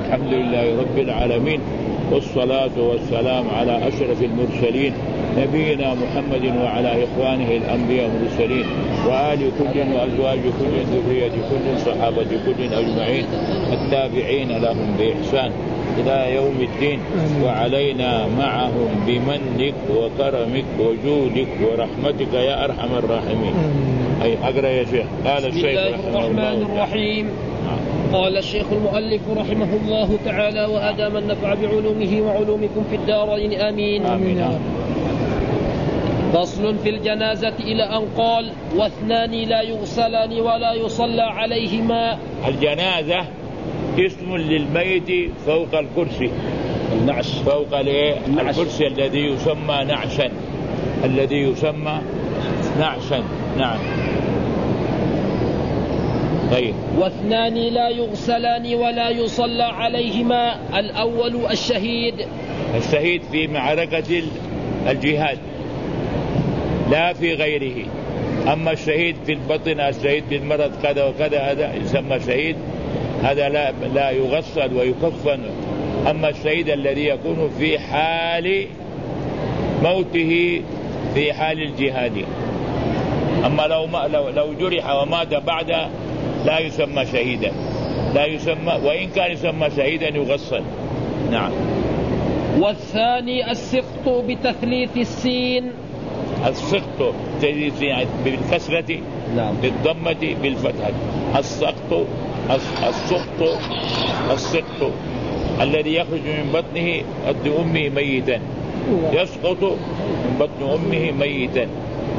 الحمد لله رب العالمين، والصلاة والسلام على أشرف المرسلين نبينا محمد وعلى إخوانه الأنبياء والمرسلين وآل كل وأزواج كل ذرية كل صحابة كل أجمعين التابعين لهم بإحسان إلى يوم الدين، وعلينا معهم بمنك وكرمك وجودك ورحمتك يا أرحم الراحمين. أي أقرأ يا شيخ. قال الشيخ رحمه الله الرحيم. قال الشيخ المؤلف رحمه الله تعالى: وأدام النفع بعلومه وعلومكم في الدارين آمين. آمين. فصل في الجنازة إلى أن قال: واثنان لا يغسلان ولا يصلى عليهما. الجنازة اسم للميت فوق الكرسي، النعش، فوق الكرسي الذي يسمى نعشا، الذي يسمى نعشا. نعم. طيب. واثنان لا يغسلان ولا يصلى عليهما. الأول الشهيد، الشهيد في معركة الجهاد لا في غيره. أما الشهيد في البطن، الشهيد في المرض كذا وكذا، هذا يسمى شهيد، هذا لا يغسل ويكفن. أما الشهيد الذي يكون في حال موته في حال الجهاد. أما لو جرح ومات بعد لا يسمى شهيدا، لا يسمى، وإن كان يسمى شهيدا يغسل. نعم. والثاني السقط بتثليث السين. السقط بالكسرة، نعم، بالضمة بالفتحة. السقط السقط الذي يخرج من بطنه بطن أمه ميتا، يسقط من بطن أمه ميتا.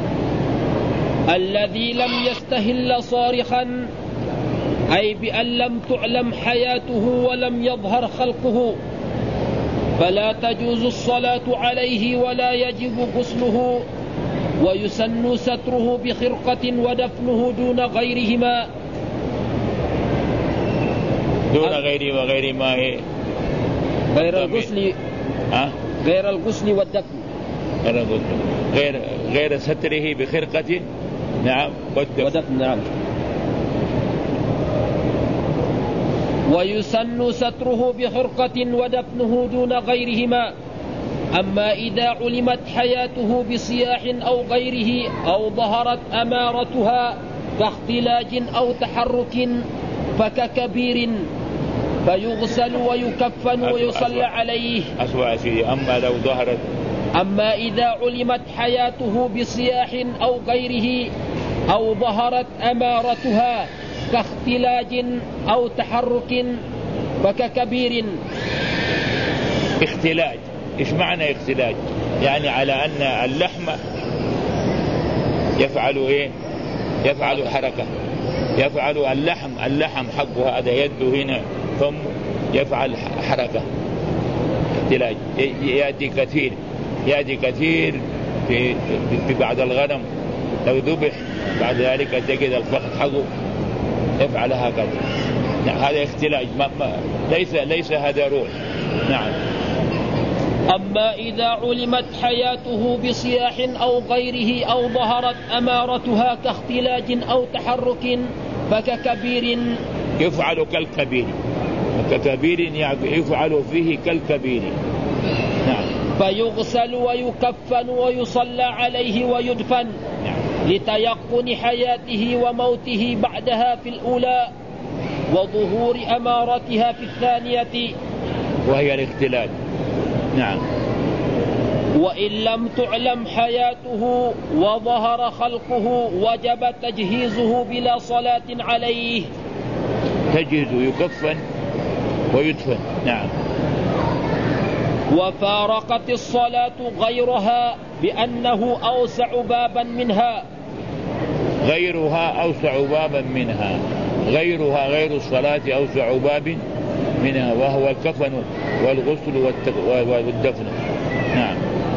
الذي لم يستهل صارخا، أي بأن لم تعلم حياته ولم يظهر خلقه، فلا تجوز الصلاة عليه ولا يجب غسله، ويسن ستره بخرقة ودفنه دون غيرهما. دون غيره وغير ما هي غير الغسل، غير الغسل والدفن، غير ستره بخرقة. نعم. ودفن. نعم. ويسن ستره بخرقة ودفنه دون غيرهما. أما إذا علمت حياته بصياح أو غيره أو ظهرت أمارتها كاختلاج أو تحرك فككبير، فيغسل ويكفن ويصلى عليه. أما إذا علمت حياته بصياح أو غيره أو ظهرت أمارتها كاختلاج أو تحرك فككبير. اختلاج، إيش معنى اختلاج؟ يعني على أن اللحم يفعل إيه؟ يفعل حركة، يفعل اللحم حقه هذا يده هنا ثم يفعل حركة. اختلاج يأتي كثير في بعض الغنم لو ذبح بعد ذلك تجد الفخذ حقه يفعل هكذا. هذا اختلاج، ليس هذا روح. نعم. أما إذا علمت حياته بصياح أو غيره أو ظهرت أمارتها كاختلاج أو تحرك فككبير، يفعل كالكبير، ككبير يفعل فيه كالكبير. نعم. فيغسل ويكفن ويصلى عليه ويدفن. نعم. لتيقن حياته وموته بعدها في الأولى وظهور أمارتها في الثانية، وهي الاختلاج. نعم. وإن لم تعلم حياته وظهر خلقه وجب تجهيزه بلا صلاة عليه. تجهيز يكفن ويدفن. نعم. وفارقت الصلاة غيرها بأنه أوسع بابا منها. غيرها أوسع بابا منها، غيرها غير الصلاة أوسع باب منها، وهو الكفن والغسل والدفن. نعم.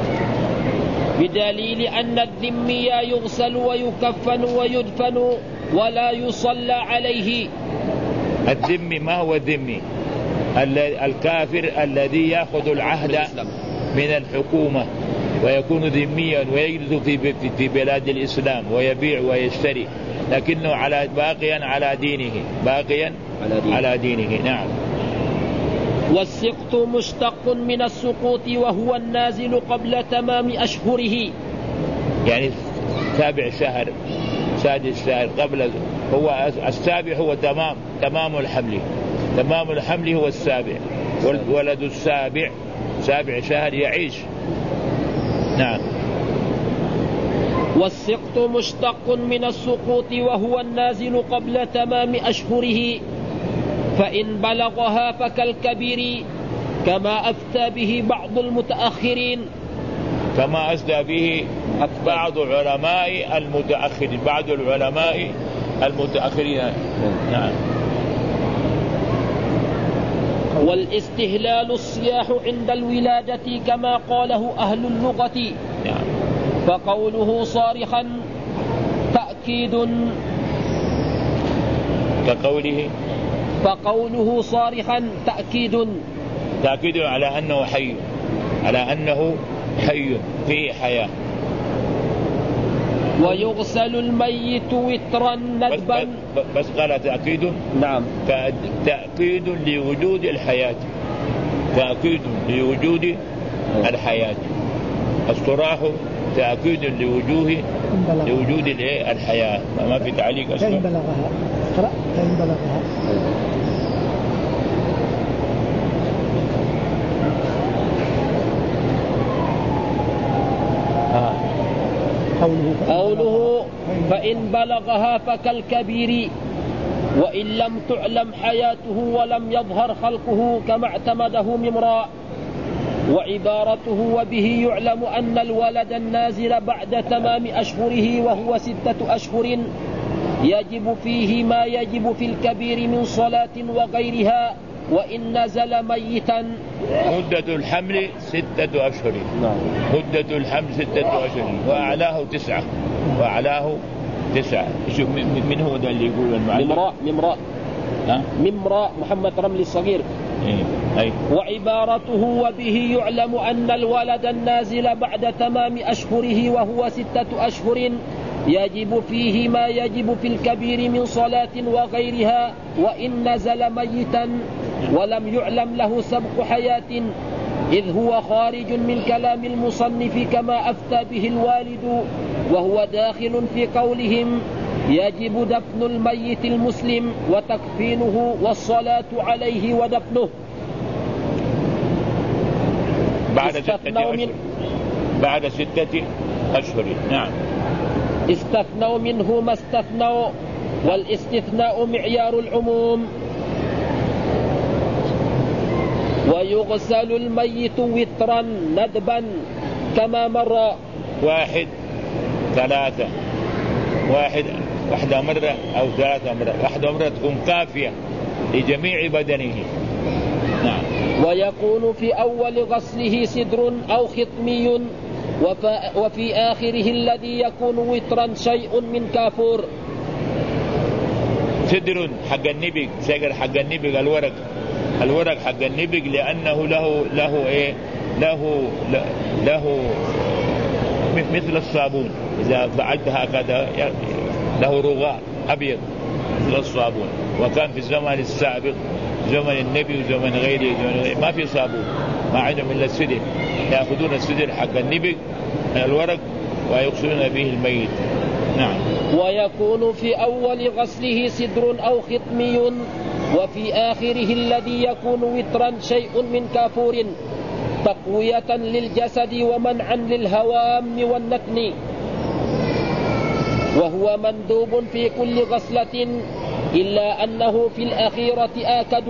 بدليل أن الذمي يغسل ويكفن ويدفن ولا يصلى عليه. الذمي ما هو الذمي؟ الكافر الذي يأخذ العهد من الحكومة ويكون ذميا ويجلس في بلاد الإسلام ويبيع ويشتري، لكنه باقيا على دينه. نعم. والسقط مشتق من السقوط وهو النازل قبل تمام أشهره، يعني سابع شهر سادس شهر قبل، هو السابع هو تمام الحمل، تمام الحمل هو السابع، والولد السابع سابع شهر يعيش. نعم. والسقط مشتق من السقوط وهو النازل قبل تمام أشهره، فإن بلغها فكالكبير كما أفتى به بعض المتأخرين، كما أفتى به بعض علماء المتأخرين، بعض العلماء المتأخرين. نعم. والاستهلال الصياح عند الولادة كما قاله أهل اللغة. نعم. فقوله صارخا تأكيد، كقوله فقوله صارخا تأكيد على أنه حي، على أنه حي فيه حياة. ويغسل الميت وترا ندبا، بس قال تأكيد. نعم. تأكيد لوجود الحياة، تأكيد لوجود الحياة. الصراخ تأكيد لوجود الحياة، ما في تعليق أصلا. فإن بلغها اقرأ فإن بلغها. قوله فإن بلغها فكالكبير، وإن لم تعلم حياته ولم يظهر خلقه كما اعتمده ممراء. وعبارته وبه يعلم أن الولد النازل بعد تمام أشهره وهو 6 أشهر يجب فيه ما يجب في الكبير من صلاة وغيرها، وإن نزل ميتا. مدة الحمل 6 أشهر. مدة الحمل 6 أشهر، وأعلاه 9. وأعلاه 9. شوف من هو ده اللي يقول المعلم؟ ممراء محمد رملي الصغير. أي. وعبارته وبه يعلم أن الولد النازل بعد تمام أشهره وهو 6 أشهر يجب فيه ما يجب في الكبير من صلاة وغيرها، وإن نزل ميتا ولم يعلم له سبق حياة، إذ هو خارج من كلام المصنف كما أفتى به الوالد، وهو داخل في قولهم يجب دفن الميت المسلم وتكفينه والصلاة عليه ودفنه. بعد 6 أشهر. نعم. استثنوا منه ما استثنوا، والاستثناء معيار العموم. ويغسل الميت وترا ندبا كما مر. 1 3 واحدة مرة أو 3 مرات، واحدة مرة تكون كافية لجميع بدنه. نعم. ويكون في أول غسله سدر أو خطمي، وفي آخره الذي يكون وترا شيء من كافور. سدر حق النبق، شجر حق النبق، الورق حق النبق، لأنه له مثل الصابون، إذا فعلت هكذا له رغاء أبيض مثل الصابون. وكان في الزمن السابق، زمن النبي وزمن غيره ما في صابون، ما عندهم إلا السدر، يأخذون السدر حق النبق الورق ويغسلون به الميت. نعم. ويكون في أول غسله سدر أو خطمي، وفي آخره الذي يكون وترا شيء من كافور، تقوية للجسد ومنعا للهوام والنتن. وهو مندوب في كل غسلة، إلا أنه في الأخيرة آكد،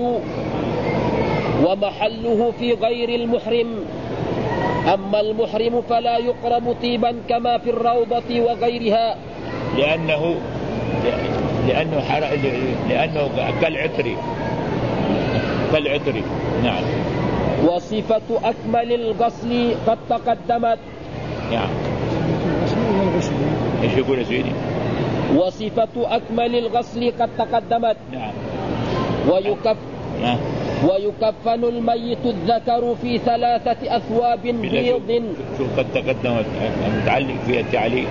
ومحله في غير المحرم. أما المحرم فلا يقرب طيبا كما في الروضة وغيرها، لأنه كالعطر. نعم. وصفة أكمل الغسل قد تقدمت. نعم. ايش يقول يا سيدي؟ وصفة أكمل الغسل قد تقدمت. نعم. ويكفن الميت الذكر في 3 أثواب بيض. شوف قد تقدمت متعلق في التعليق.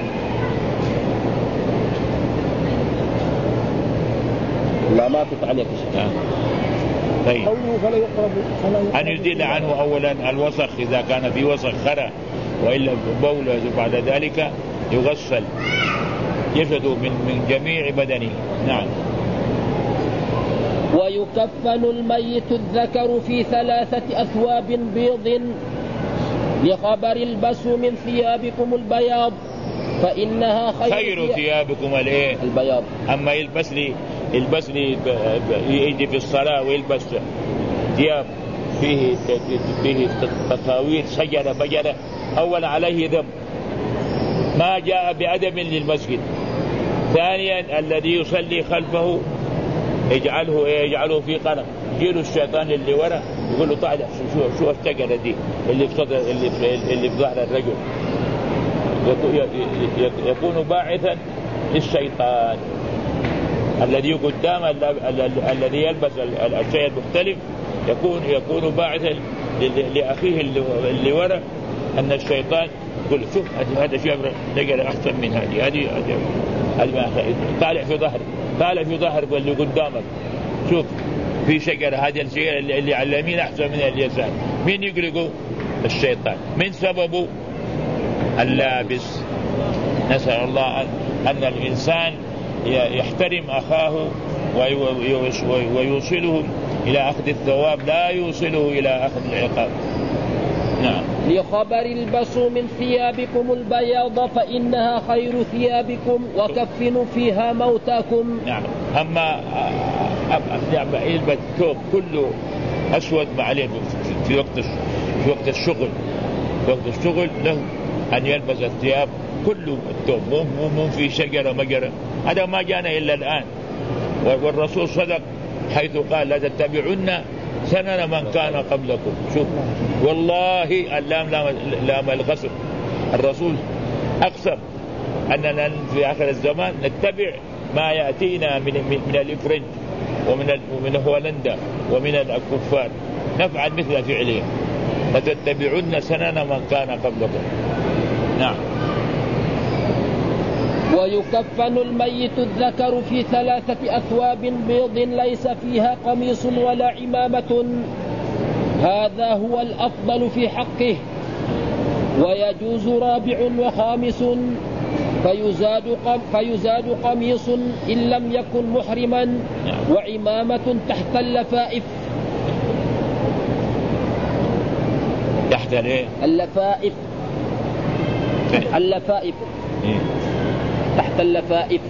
لا ما في تعليق. طيب. قوله فلا يقرب أن يزيل عنه أولا الوسخ إذا كان في وسخ خرى، وإلا بوله بعد ذلك يغسل جسده من جميع بدنه. نعم. ويكفن الميت الذكر في 3 أثواب بيض لخبر البسوا من ثيابكم البياض فإنها خير ثيابكم البياض. أما يلبس لي يجي في الصلاة ويلبس ثياب فيه تطاويل شجرة بجرة، أول عليه ذنب ما جاء بأدب للمسجد. ثانيا الذي يصلي خلفه يجعله في قلم، يجيله الشيطان اللي ورا يقول له طالع شو الشجرة دي اللي في صدر اللي في ظهر الرجل، يكون باعثا للشيطان. الذي قدام الذي يلبس الشيء المختلف يكون باعثا لأخيه اللي ورا أن الشيطان يقول شوف هذا شجرة نجرة أحسن من هذه طالع في ظهر اللي قدامك، شوف في شجرة هذه الشجرة اللي على اليمين أحسن من اليسار. مين يقلقه؟ الشيطان. من سببه اللابس. نسأل الله أن الإنسان يحترم أخاه ويوصله إلى أخذ الثواب، لا يوصله إلى أخذ العقاب. نعم. لخبر البسوا من ثيابكم البياض فإنها خير ثيابكم وكفنوا فيها موتاكم. نعم. أما يلبس ثوب كله أسود ما عليه في وقت الشغل، في وقت الشغل له أن يلبس الثياب كله الثوب، مو في شجرة مجرة. هذا ما جانا إلا الآن، والرسول صدق حيث قال لا تتبعن سنن من كان قبلكم. شوف والله اللام لام الغصب. الرسول أقسم أننا في آخر الزمان نتبع ما يأتينا من الإفرنج ومن هولندا ومن الكفار، نفعل مثل فعلهم. لتتبعن سنن من كان قبلكم. نعم. ويكفن الميت الذكر في 3 أثواب بيض ليس فيها قميص ولا عمامة، هذا هو الأفضل في حقه. ويجوز 4 و5 فيزاد قميص إن لم يكن محرما، وعمامة تحت اللفائف. تحت اللفائف تحت اللفائف.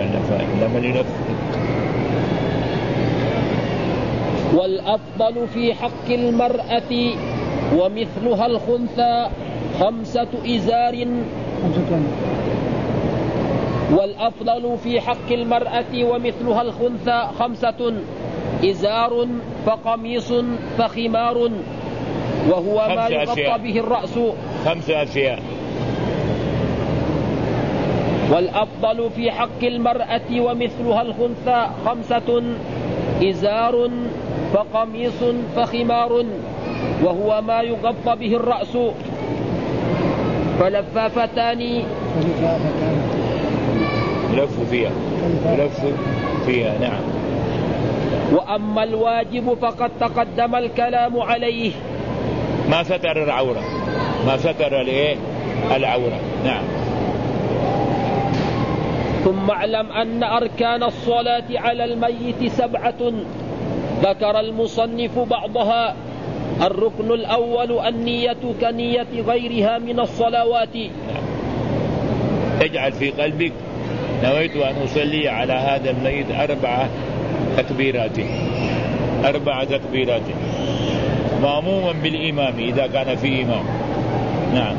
والأفضل في حق المرأة ومثلها الخنثى 5 إزار. والأفضل في حق المرأة ومثلها الخنثى 5 إزار فقميص فخمار، وهو ما يغطى به الرأس. 5 أشياء. والأفضل في حق المرأة ومثلها الخنثى 5 إزار فقميص فخمار، وهو ما يغطى به الرأس. فلفافتان يلف فيها. نعم. وأما الواجب فقد تقدم الكلام عليه. ما ستر العورة، العورة. نعم. ثم اعلم أن أركان الصلاة على الميت 7 ذكر المصنف بعضها. الركن الأول النية كنية غيرها من الصلوات. تجعل في قلبك نويت أن أصلي على هذا الميت 4 تكبيرات، 4 تكبيرات مأموما بالإمام إذا كان في إمام. نعم.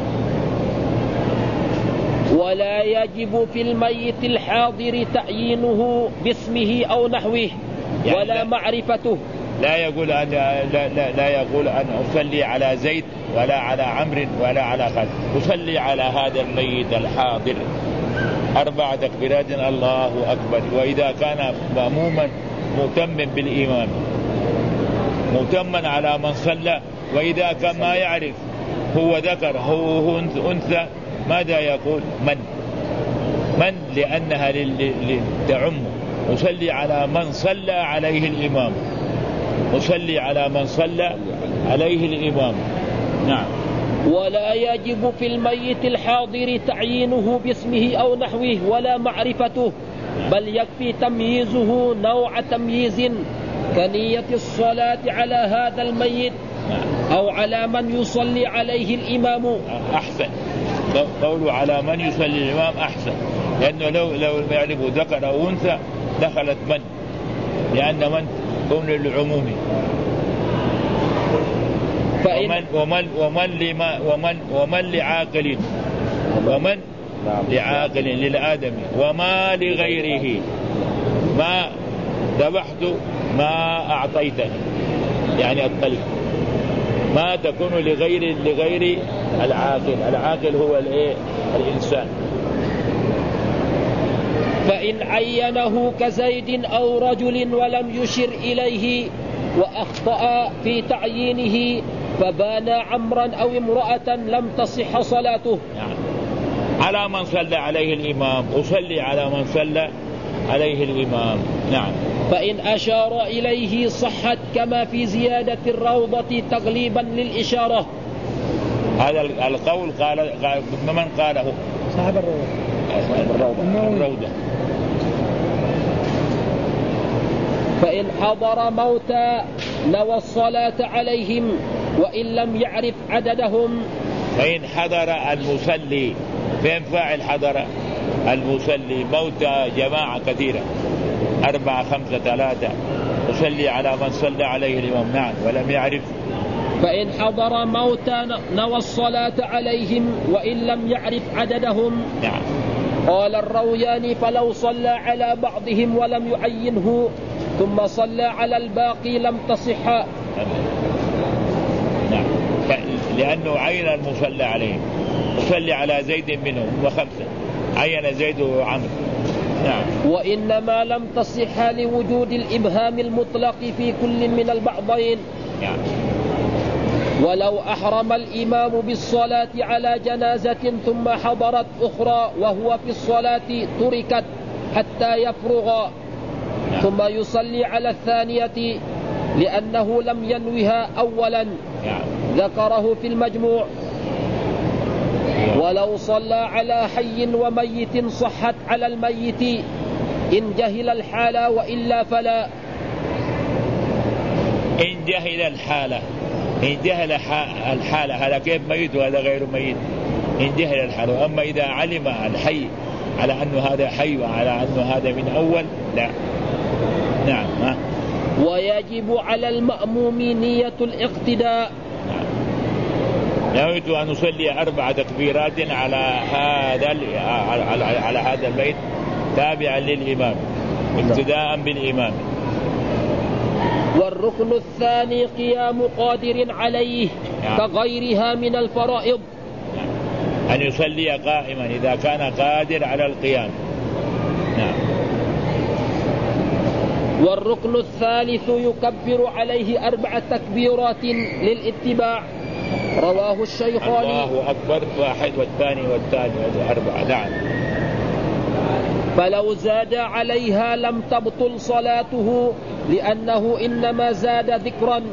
ولا يجب في الميت الحاضر تعيينه باسمه أو نحوه يعني ولا معرفته. لا يقول أن أصلي على زيد ولا على عمرو ولا على خالد، أصلي على هذا الميت الحاضر 4 تكبيرات الله أكبر. وإذا كان مأموما مؤتما بالإمام مؤتما على من صلى، وإذا كان ما يعرف هو ذكر هو أنثى ماذا يقول؟ من لأنها تعم. أصلي على من صلى عليه الإمام. أصلي على من صلى عليه الإمام. نعم. ولا يجب في الميت الحاضر تعيينه باسمه أو نحوه ولا معرفته، بل يكفي تمييزه نوع تمييز كنية الصلاة على هذا الميت أو على من يصلي عليه الإمام. أحسن، قولوا على من يصلي الإمام أحسن، لأنه لو يعرف ذكر أو أنثى دخلت من، لأن من كون للعموم. ومن لعاقل، ومن لعاقل للآدم وما لغيره، ما ذبحت ما أعطيتني، يعني الطلق ما تكون لغير العاقل. العاقل هو الإنسان. فإن عينه كزيد أو رجل ولم يشر إليه وأخطأ في تعيينه فبان عمرا أو امرأة لم تصح صلاته. يعني على من صلى عليه الإمام، أصلي على من صلى عليه الإمام. نعم. فإن أشار إليه صحت، كما في زيادة الروضة تغليبا للإشارة. هذا القول قال من قاله؟ صاحب الروضة. فإن حضر موتى نوى الصلاة عليهم وإن لم يعرف عددهم. فإن حضر المصلي، فين فاعل حضر؟ المصلي موتى جماعة كثيرة 4 5 3 يصلي على من صلى عليه الإمام. نعم. ولم يعرف. فإن حضر موتى نوى الصلاة عليهم وإن لم يعرف عددهم. نعم. قال الروياني فلو صلى على بعضهم ولم يعينه ثم صلى على الباقي لم تصح. نعم. لأنه عين المصلى عليهم، صلي على زيد منهم و5، عين زيد وعمر. نعم. وإنما لم تصح لوجود الإبهام المطلق في كل من البعضين. نعم. ولو أحرم الإمام بالصلاة على جنازة ثم حضرت أخرى وهو في الصلاة تركت حتى يفرغ، ثم يصلي على الثانية لأنه لم ينوها أولا. ذكره في المجموع. ولو صلى على حي وميت صحت على الميت إن جهل الحالة، وإلا فلا. إن جهل الحالة، إن جهل الحالة، هذا كيف ميت وهذا غير ميت؟ إن جهل الحالة. أما إذا علم الحي على أنه هذا حي وعلى أنه هذا من أول، لا. نعم. ويجب على المأموم نية الاقتداء. نويت أن أصلي 4 تكبيرات على هذا البيت تابعا للإمام، اقتداء بالإمام. والركن الثاني قيام قادر عليه كغيرها من الفرائض، أن يصلي قائما إذا كان قادر على القيام. نعم. والركن الثالث يكبر عليه 4 تكبيرات للاتباع. رواه الشيخان. الله أكبر 1 والثاني والثالث 4. نعم. فلو زاد عليها لم تبطل صلاته لأنه إنما زاد ذكرا،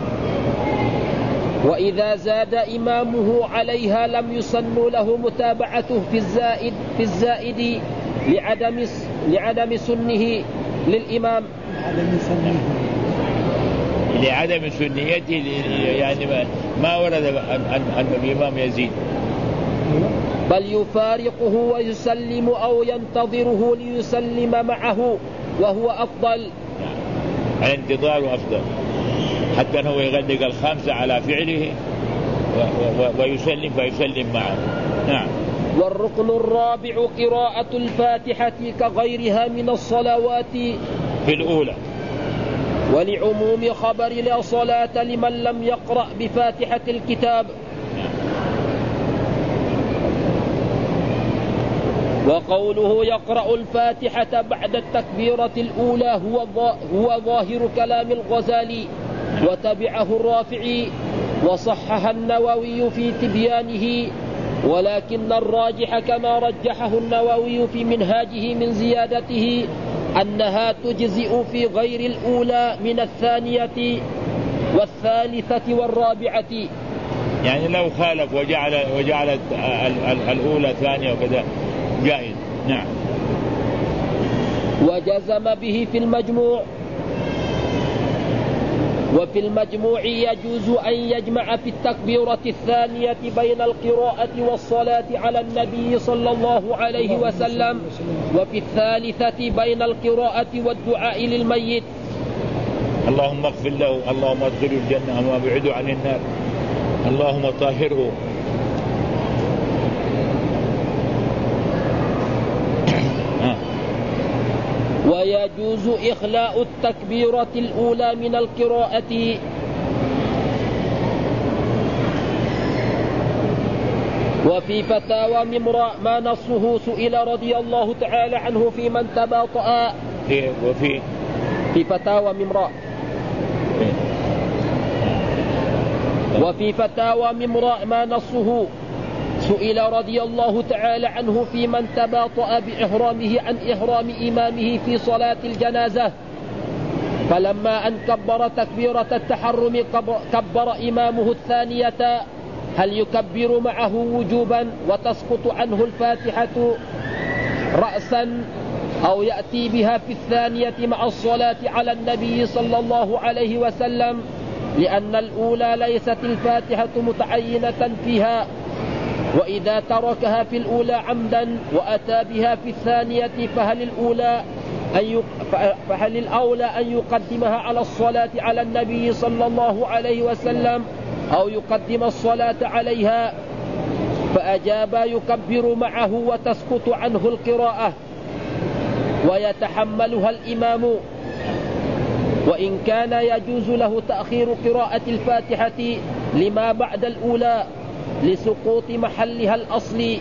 وإذا زاد إمامه عليها لم يسن له متابعته في الزائد لعدم سنه للإمام، لعدم سنيته، يعني ما ورد أن الإمام يزيد، بل يفارقه ويسلم أو ينتظره ليسلم معه وهو أفضل. الانتظار أفضل، حتى أنه يغلق 5 على فعله ويسلم فيسلم معه. نعم. والركن الرابع قراءة الفاتحة كغيرها من الصلوات في الأولى، ولعموم خبر لا صلاة لمن لم يقرأ بفاتحة الكتاب. وقوله يقرأ الفاتحة بعد التكبيرة الأولى هو ظاهر كلام الغزالي، وتبعه الرافعي، وصحح النووي في تبيانه، ولكن الراجح كما رجحه النووي في منهاجه من زيادته أنها تجزئ في غير الأولى من الثانية والثالثة والرابعة. يعني لو خالف وجعل الأولى ثانية وكذا جائز. نعم. وجزم به في المجموع. وفي المجموع يجوز أن يجمع في التكبيرة الثانية بين القراءة والصلاة على النبي صلى الله عليه وسلم، وفي الثالثة بين القراءة والدعاء للميت. اللهم اغفر له، اللهم ادخله الجنة وما بعده عن النار، اللهم طهره. ويجوز إخلاء التكبيرة الأولى من القراءة. وفي فتاوى ممرأ ما نصه سئل رضي الله تعالى عنه في من تباطأ. في فتاوى ممرأ. وفي فتاوى ممرأ ما نصه سئل رضي الله تعالى عنه في من تباطأ بإحرامه عن إحرام إمامه في صلاة الجنازة، فلما أن كبر تكبيرة التحرم كبر إمامه الثانية، هل يكبر معه وجوبا وتسقط عنه الفاتحة رأسا، أو يأتي بها في الثانية مع الصلاة على النبي صلى الله عليه وسلم، لأن الأولى ليست الفاتحة متعينة فيها، وإذا تركها في الأولى عمدا وأتى بها في الثانية فهل الأولى أن يقدمها على الصلاة على النبي صلى الله عليه وسلم أو يقدم الصلاة عليها؟ فأجاب يكبر معه وتسقط عنه القراءة ويتحملها الإمام، وإن كان يجوز له تأخير قراءة الفاتحة لما بعد الأولى لسقوط محلها الأصلي.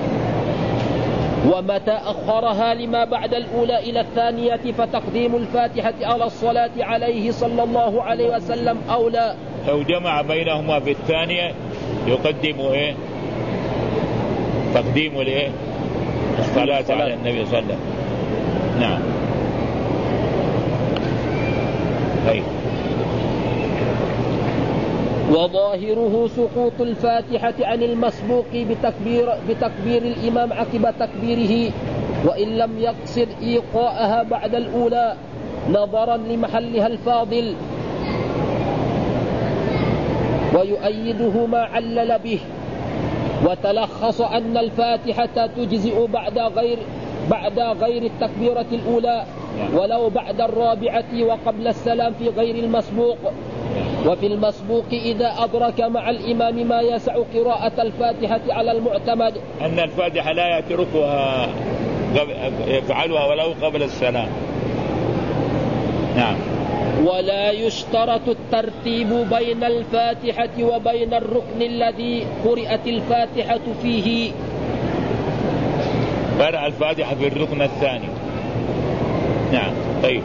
ومتى أخرها لما بعد الأولى إلى الثانية فتقديم الفاتحة على الصلاة عليه صلى الله عليه وسلم أولى. لو جمع بينهما في الثانية يقدم تقديم الصلاة على النبي صلى الله عليه وسلم. نعم. طيب. وظاهره سقوط الفاتحة عن المسبوق بتكبير الإمام عقب تكبيره، وإن لم يقصد إيقاءها بعد الأولى نظرا لمحلها الفاضل. ويؤيده ما علل به وتلخص أن الفاتحة تجزئ بعد غير التكبيرة الأولى، ولو بعد الرابعة وقبل السلام في غير المسبوق. وفي المسبوق إذا أدرك مع الإمام ما يسع قراءة الفاتحة على المعتمد أن الفاتحة لا يتركها، يفعلها ولو قبل السلام. نعم. ولا يشترط الترتيب بين الفاتحة وبين الركن الذي قرأت الفاتحة فيه. قرأ الفاتحة في الركن الثاني. نعم. طيب.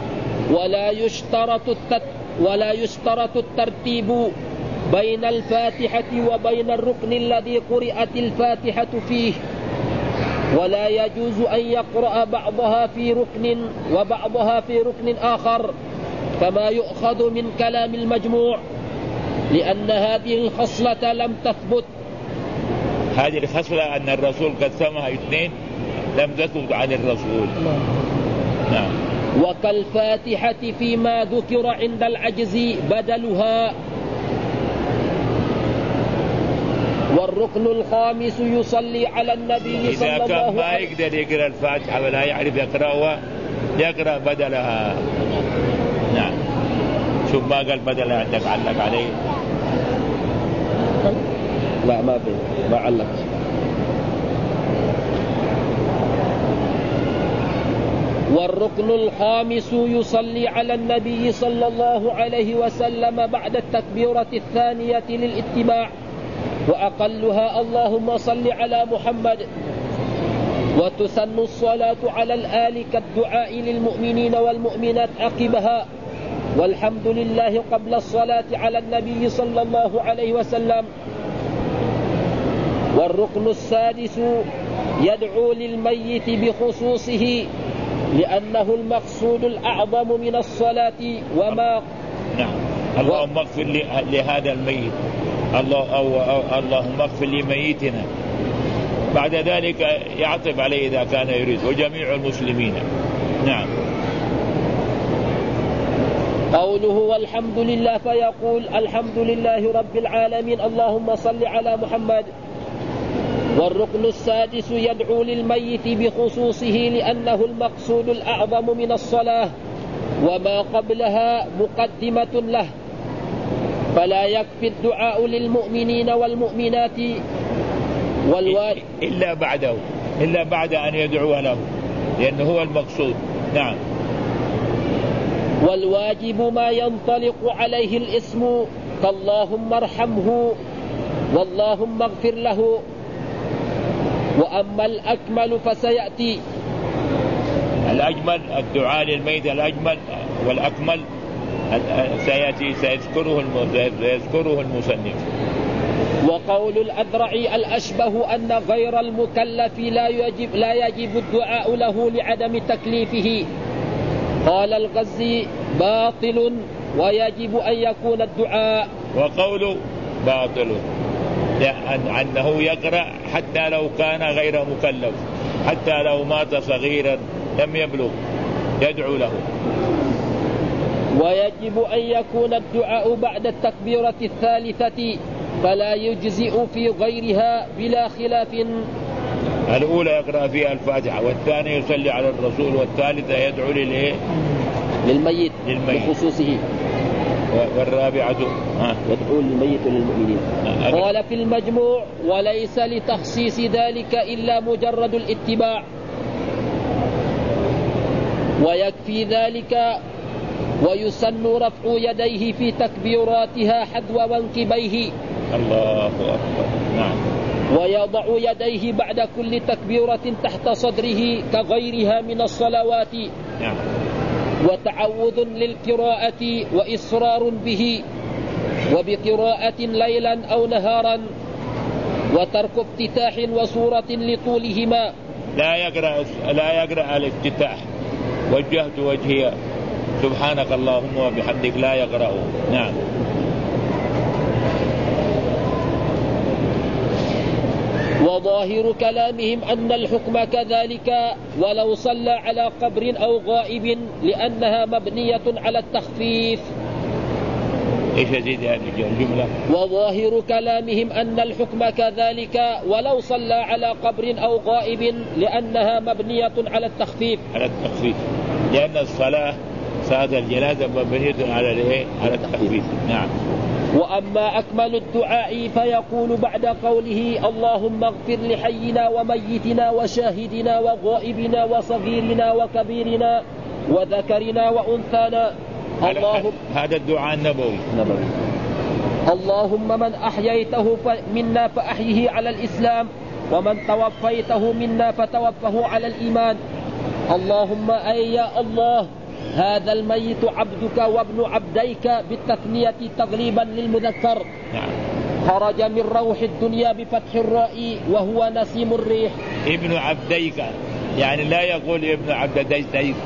ولا يشترط الترتيب بين الفاتحة وبين الركن الذي قرأت الفاتحة فيه، ولا يجوز أن يقرأ بعضها في ركن وبعضها في ركن آخر، كما يؤخذ من كلام المجموع، لأن هذه الخصلة لم تثبت. هذه الخصلة أن الرسول قسمها اثنين لم تثبت عن الرسول. نعم. وكالفاتحة فيما ذكر عند العجز بدلها. والركن الخامس يصلي على النبي صلى الله عليه وسلم. إذا كان ما يقدر يقرأ الفاتحة ولا يعرف يقرأها يقرأ بدلها. نعم. شوف ما قال بدلها عندك علق عليه. لا ما علق. والركن الخامس يصلي على النبي صلى الله عليه وسلم بعد التكبيرة الثانية للاتباع، وأقلها اللهم صل على محمد. وتسن الصلاة على الآل كالدعاء للمؤمنين والمؤمنات عقبها، والحمد لله قبل الصلاة على النبي صلى الله عليه وسلم. والركن السادس يدعو للميت بخصوصه لأنه المقصود الأعظم من الصلاة وما نعم. اللهم اغفر لهذا الميت، اللهم اغفر لميتنا. بعد ذلك يعطف عليه إذا كان يريد وجميع المسلمين. نعم. قوله والحمد لله فيقول الحمد لله رب العالمين اللهم صل على محمد. والركن السادس يدعو للميت بخصوصه لأنه المقصود الأعظم من الصلاة وما قبلها مقدمة له، فلا يكفي الدعاء للمؤمنين والمؤمنات إلا بعد أن يدعو له، لأنه هو المقصود. نعم. والواجب ما ينطلق عليه الاسم فاللهم ارحمه واللهم اغفر له. وأما الأكمل فسيأتي. الأجمل الدعاء للميت الأجمل والأكمل سيأتي سيذكره المصنف. وقول الأذرعي الأشبه أن غير المكلف لا يجب الدعاء له لعدم تكليفه. قال الغزي باطل ويجب أن يكون الدعاء. وقول باطل أنه يقرأ حتى لو كان غير مكلف، حتى لو مات صغيرا لم يبلغ يدعو له. ويجب أن يكون الدعاء بعد التكبيرة الثالثة فلا يجزئ في غيرها بلا خلاف. الأولى يقرأ فيها الفاتحة، والثانية يصلي على الرسول، والثالثة يدعو للميت بخصوصه، والرابعة يدعو للميت للمؤمنين. قال في المجموع وليس لتخصيص ذلك إلا مجرد الاتباع، ويكفي ذلك. ويسن رفع يديه في تكبيراتها حذو منكبيه. الله أكبر. نعم. ويضع يديه بعد كل تكبيرة تحت صدره كغيرها من الصلوات. نعم. وتعوذ للقراءة وإصرار به وبقراءة ليلا أو نهارا، وترك افتتاح وسورة لطولهما. لا يقرأ الافتتاح وجهت وجهي سبحانك اللهم وبحمدك لا يقرأ. نعم. وظاهر كلامهم أن الحكم كذلك ولو صلى على قبر أو غائب لأنها مبنية على التخفيف. إيش يزيد هذه الجملة؟ وظاهر كلامهم أن الحكم كذلك ولو صلى على قبر أو غائب لأنها مبنية على التخفيف. على التخفيف، لأن الصلاة صلاة الجنازة مبنية على التخفيف. نعم. وأما أكمل الدعاء فيقول بعد قوله اللهم اغفر لحينا وميتنا وشاهدنا وغائبنا وصغيرنا وكبيرنا وذكرنا وأنثانا. هذا الدعاء النبوي. اللهم من أحييته منا فأحيه على الإسلام، ومن توفيته منا فتوفه على الإيمان. اللهم أي يا الله هذا الميت عبدك وابن عبديك بالتثنية تغليبا للمذكر. خرج من روح الدنيا بفتح الراء وهو نسيم الريح. ابن عبديك يعني لا يقول ابن عبديك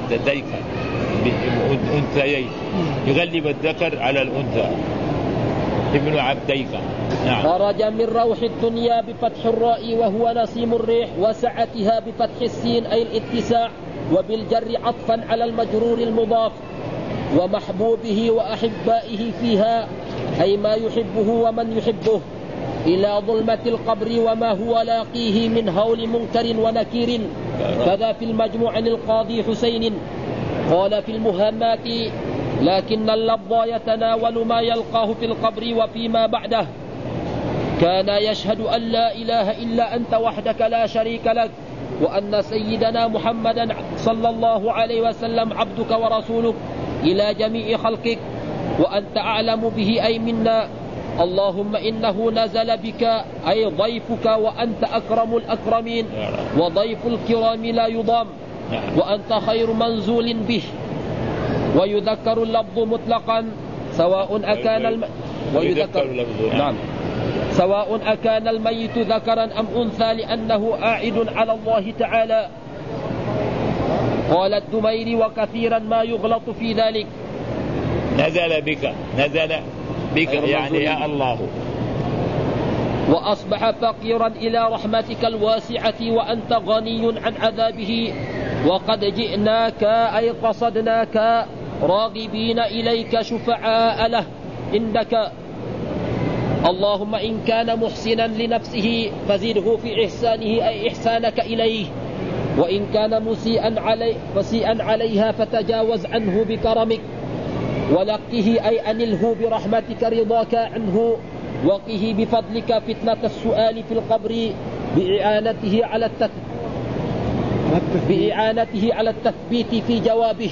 بأنثيين، يغلب الذكر على الأنثى. ابن عبديك. نعم. خرج من روح الدنيا بفتح الراء وهو نسيم الريح، وسعتها بفتح السين أي الاتساع، وبالجر عطفا على المجرور المضاف. ومحبوبه وأحبائه فيها أي ما يحبه ومن يحبه، إلى ظلمة القبر وما هو لاقيه من هول منكر ونكير. كذا في المجموع القاضي حسين. قال في المهمات لكن اللفظ يتناول ما يلقاه في القبر وفيما بعده. كان يشهد أن لا إله إلا أنت وحدك لا شريك لك، وأن سيدنا محمدا صلى الله عليه وسلم عبدك ورسولك إلى جميع خلقك، وأنت أعلم به أي منا. اللهم إنه نزل بك أي ضيفك، وأنت أكرم الأكرمين، وضيف الكرام لا يضام، وأنت خير منزول به. ويذكر اللفظ مطلقا سواء أكان سواء أكان الميت ذكرا أم أنثى، لأنه عائد على الله تعالى. قال الدميري: وكثيرا ما يغلط في ذلك. نزل بك يعني يا الله. وأصبح فقيرا إلى رحمتك الواسعة وأنت غني عن عذابه، وقد جئناك أي قصدناك راغبين إليك شفعاء له عندك. اللهم إن كان محسنا لنفسه فزده في إحسانه أي إحسانك إليه، وإن كان مسيئا عليها فتجاوز عنه بكرمك، ولقه أي أنله برحمتك رضاك عنه، وقه بفضلك فتنة السؤال في القبر بإعانته على التثبيت في جوابه،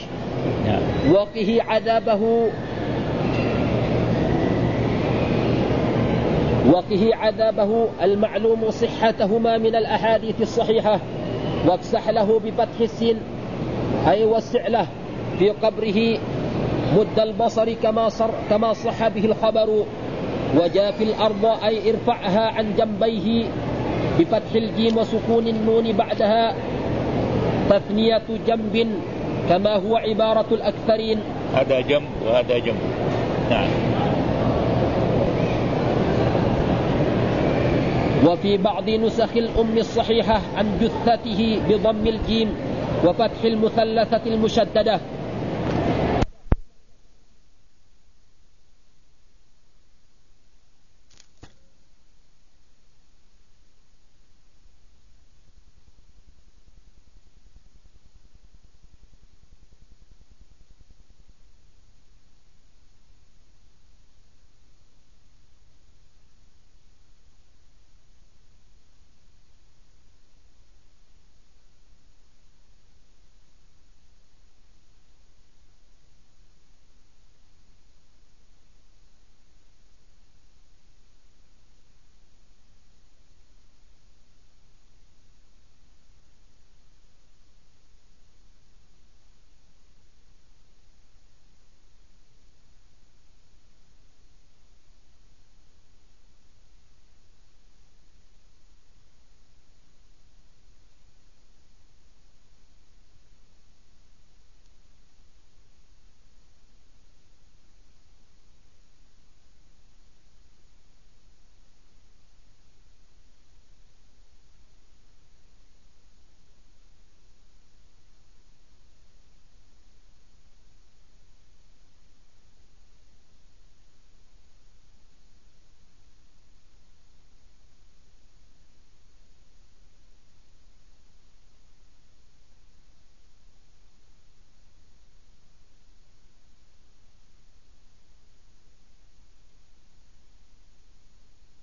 وقه عذابه المعلوم صحتهما من الأحاديث الصحيحة، وافسح له بفتح السين أي وسع له في قبره مد البصر كما صح به الخبر، وجاء في الأرض أي ارفعها عن جنبيه بفتح الجيم وسكون النون بعدها تثنية جنب كما هو عبارة الأكثرين. هذا جنب وهذا جنب. نعم. وفي بعض نسخ الأم الصحيحة عن جثته بضم الجيم وفتح المثلثة المشددة